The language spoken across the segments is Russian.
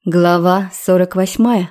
Глава 48.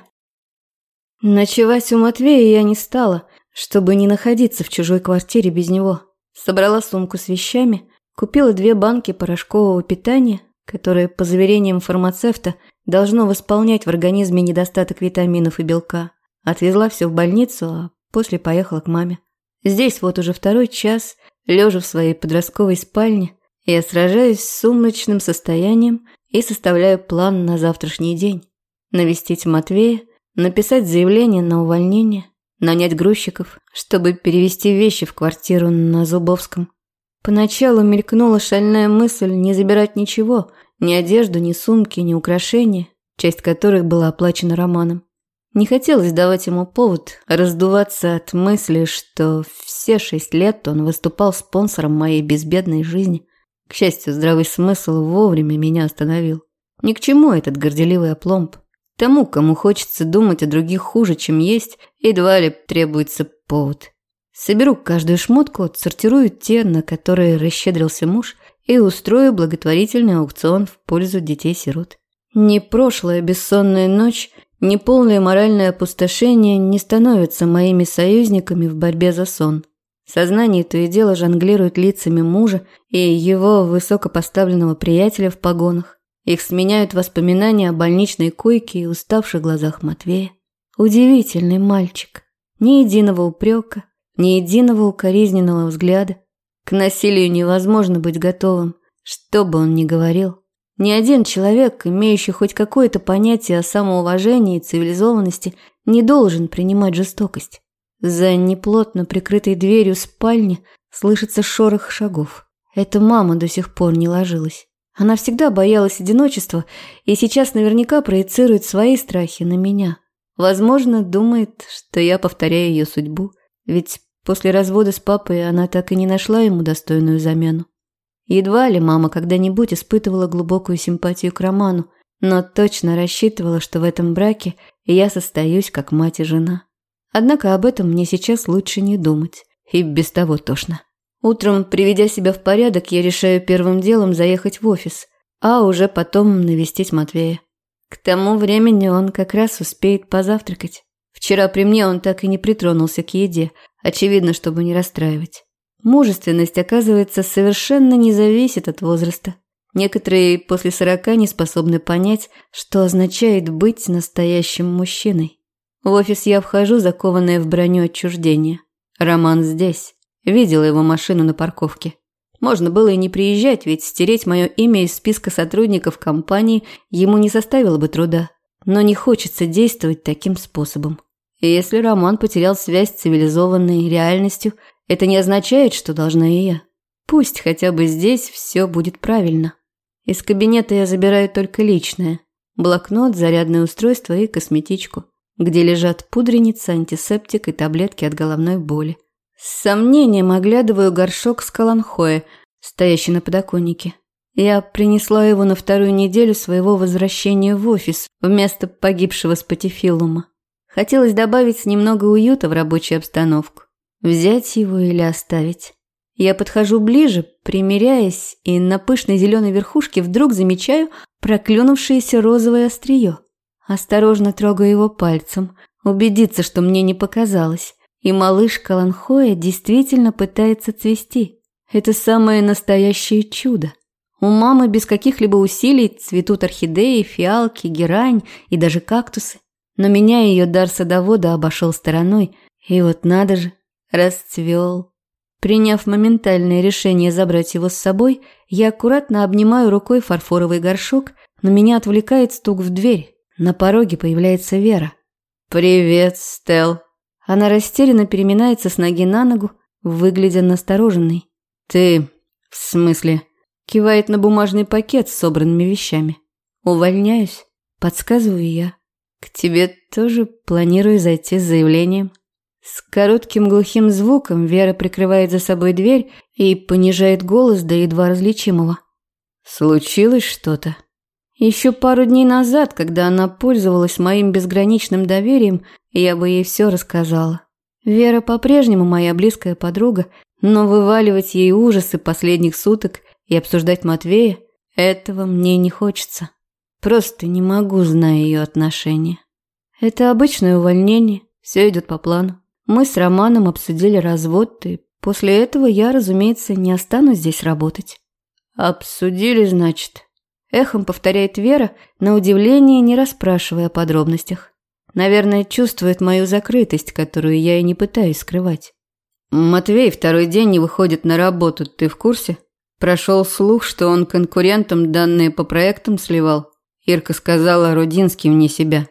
Ночевать у Матвея я не стала, чтобы не находиться в чужой квартире без него. Собрала сумку с вещами, купила 2 банки порошкового питания, которое, по заверениям фармацевта, должно восполнять в организме недостаток витаминов и белка. Отвезла все в больницу, а после поехала к маме. Здесь вот уже 2-й час, лежа в своей подростковой спальне, я сражаюсь с сумрачным состоянием и составляю план на завтрашний день. Навестить Матвея, написать заявление на увольнение, нанять грузчиков, чтобы перевезти вещи в квартиру на Зубовском. Поначалу мелькнула шальная мысль не забирать ничего, ни одежду, ни сумки, ни украшения, часть которых была оплачена Романом. Не хотелось давать ему повод раздуваться от мысли, что все 6 лет он выступал спонсором моей безбедной жизни. К счастью, здравый смысл вовремя меня остановил. Ни к чему этот горделивый опломб. Тому, кому хочется думать о других хуже, чем есть, едва ли требуется повод. Соберу каждую шмотку, отсортирую те, на которые расщедрился муж, и устрою благотворительный аукцион в пользу детей-сирот. Ни прошлая бессонная ночь, ни полное моральное опустошение не становятся моими союзниками в борьбе за сон. Сознание то и дело жонглирует лицами мужа и его высокопоставленного приятеля в погонах. Их сменяют воспоминания о больничной койке и уставших глазах Матвея. Удивительный мальчик. Ни единого упрека, ни единого укоризненного взгляда. К насилию невозможно быть готовым, что бы он ни говорил. Ни один человек, имеющий хоть какое-то понятие о самоуважении и цивилизованности, не должен принимать жестокость. За неплотно прикрытой дверью спальни слышится шорох шагов. Эта мама до сих пор не ложилась. Она всегда боялась одиночества и сейчас наверняка проецирует свои страхи на меня. Возможно, думает, что я повторяю ее судьбу, ведь после развода с папой она так и не нашла ему достойную замену. Едва ли мама когда-нибудь испытывала глубокую симпатию к Роману, но точно рассчитывала, что в этом браке я состоюсь как мать и жена. Однако об этом мне сейчас лучше не думать, и без того тошно. Утром, приведя себя в порядок, я решаю первым делом заехать в офис, а уже потом навестить Матвея. К тому времени он как раз успеет позавтракать. Вчера при мне он так и не притронулся к еде, очевидно, чтобы не расстраивать. Мужественность, оказывается, совершенно не зависит от возраста. Некоторые после 40 не способны понять, что означает быть настоящим мужчиной. В офис я вхожу, закованная в броню отчуждения. Роман здесь. Видела его машину на парковке. Можно было и не приезжать, ведь стереть мое имя из списка сотрудников компании ему не составило бы труда. Но не хочется действовать таким способом. И если Роман потерял связь с цивилизованной реальностью, это не означает, что должна и я. Пусть хотя бы здесь все будет правильно. Из кабинета я забираю только личное. Блокнот, зарядное устройство и косметичку, где лежат пудреница, антисептик и таблетки от головной боли. С сомнением оглядываю горшок с каланхоэ, стоящий на подоконнике. Я принесла его на 2-ю неделю своего возвращения в офис вместо погибшего спатифилума. Хотелось добавить немного уюта в рабочую обстановку. Взять его или оставить? Я подхожу ближе, примеряясь, и на пышной зеленой верхушке вдруг замечаю проклюнувшееся розовое острие. Осторожно трогаю его пальцем, убедиться, что мне не показалось. И малыш каланхоэ действительно пытается цвести. Это самое настоящее чудо. У мамы без каких-либо усилий цветут орхидеи, фиалки, герань и даже кактусы. Но меня ее дар садовода обошел стороной. И вот надо же, расцвел. Приняв моментальное решение забрать его с собой, я аккуратно обнимаю рукой фарфоровый горшок, но меня отвлекает стук в дверь. На пороге появляется Вера. «Привет, Стелл». Она растерянно переминается с ноги на ногу, выглядя настороженной. «Ты... в смысле?» Кивает на бумажный пакет с собранными вещами. «Увольняюсь», подсказываю я. «К тебе тоже планирую зайти с заявлением». С коротким глухим звуком Вера прикрывает за собой дверь и понижает голос до едва различимого. «Случилось что-то?» Еще пару дней назад, когда она пользовалась моим безграничным доверием, я бы ей все рассказала. Вера по-прежнему моя близкая подруга, но вываливать ей ужасы последних суток и обсуждать Матвея, этого мне не хочется. Просто не могу, зная ее отношения. Это обычное увольнение, все идет по плану. Мы с Романом обсудили развод, и после этого я, разумеется, не останусь здесь работать. «Обсудили, значит?» Эхом повторяет Вера, на удивление не расспрашивая о подробностях. Наверное, чувствует мою закрытость, которую я и не пытаюсь скрывать. «Матвей второй день не выходит на работу, ты в курсе? Прошел слух, что он конкурентам данные по проектам сливал. Ирка сказала, Рудинский вне себя».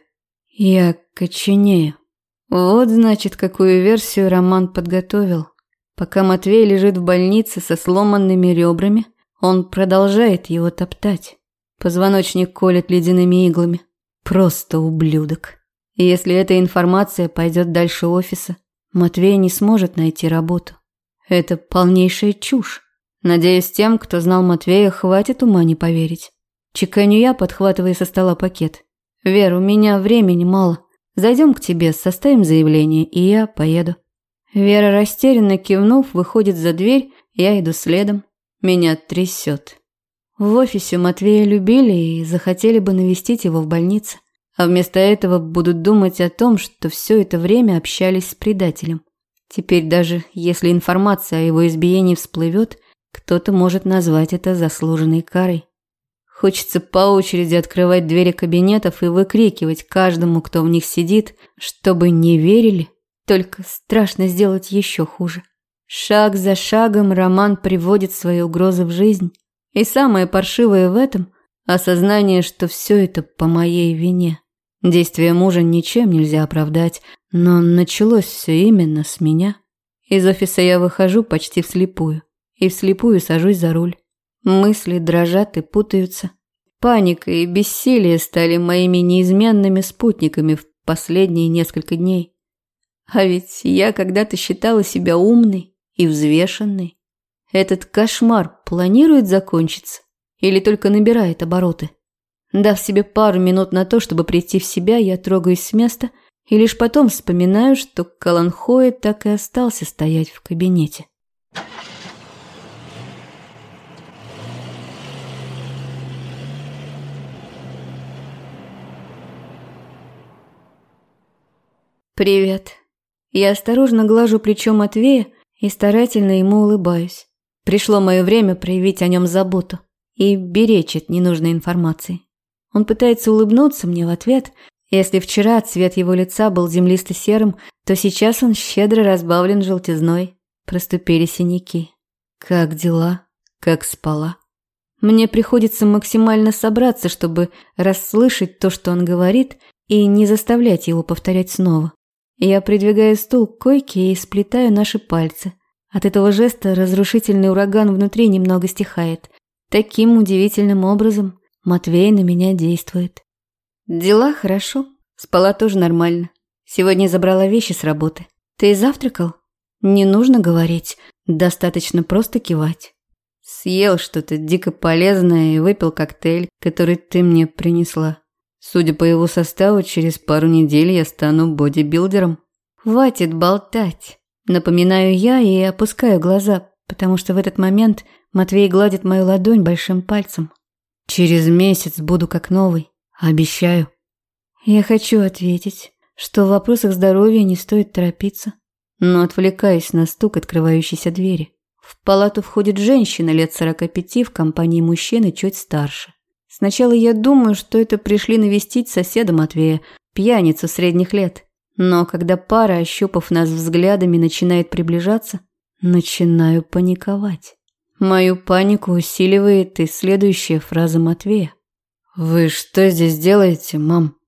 Я коченею. Вот, значит, какую версию Роман подготовил. Пока Матвей лежит в больнице со сломанными ребрами, он продолжает его топтать. Позвоночник колет ледяными иглами. Просто ублюдок. И если эта информация пойдет дальше офиса, Матвей не сможет найти работу. Это полнейшая чушь. Надеюсь, тем, кто знал Матвея, хватит ума не поверить. Чеканю я, подхватывая со стола пакет. «Вер, у меня времени мало. Зайдем к тебе, составим заявление, и я поеду». Вера, растерянно кивнув, выходит за дверь, я иду следом. Меня трясет. В офисе Матвея любили и захотели бы навестить его в больнице. А вместо этого будут думать о том, что все это время общались с предателем. Теперь даже если информация о его избиении всплывет, кто-то может назвать это заслуженной карой. Хочется по очереди открывать двери кабинетов и выкрикивать каждому, кто в них сидит, чтобы не верили, только страшно сделать еще хуже. Шаг за шагом Роман приводит свои угрозы в жизнь. И самое паршивое в этом – осознание, что все это по моей вине. Действия мужа ничем нельзя оправдать, но началось все именно с меня. Из офиса я выхожу почти вслепую, и вслепую сажусь за руль. Мысли дрожат и путаются. Паника и бессилие стали моими неизменными спутниками в последние несколько дней. А ведь я когда-то считала себя умной и взвешенной. Этот кошмар планирует закончиться или только набирает обороты? Дав себе пару минут на то, чтобы прийти в себя, я трогаюсь с места и лишь потом вспоминаю, что Каланхоэ так и остался стоять в кабинете. «Привет». Я осторожно глажу плечо Матвея и старательно ему улыбаюсь. Пришло мое время проявить о нем заботу и беречь от ненужной информации. Он пытается улыбнуться мне в ответ. Если вчера цвет его лица был землисто-серым, то сейчас он щедро разбавлен желтизной. Проступили синяки. Как дела? Как спала? Мне приходится максимально собраться, чтобы расслышать то, что он говорит, и не заставлять его повторять снова. Я придвигаю стул к койке и сплетаю наши пальцы. От этого жеста разрушительный ураган внутри немного стихает. Таким удивительным образом Матвей на меня действует. Дела хорошо. Спала тоже нормально. Сегодня забрала вещи с работы. Ты завтракал? Не нужно говорить. Достаточно просто кивать. Съел что-то дико полезное и выпил коктейль, который ты мне принесла. Судя по его составу, через пару недель я стану бодибилдером. Хватит болтать. Напоминаю я и опускаю глаза, потому что в этот момент Матвей гладит мою ладонь большим пальцем. Через месяц буду как новый. Обещаю. Я хочу ответить, что в вопросах здоровья не стоит торопиться, но отвлекаюсь на стук открывающейся двери. В палату входит женщина лет 45 в компании мужчины чуть старше. Сначала я думаю, что это пришли навестить соседа Матвея, пьяницу средних лет. Но когда пара, ощупав нас взглядами, начинает приближаться, начинаю паниковать. Мою панику усиливает и следующая фраза Матвея. «Вы что здесь делаете, мам?»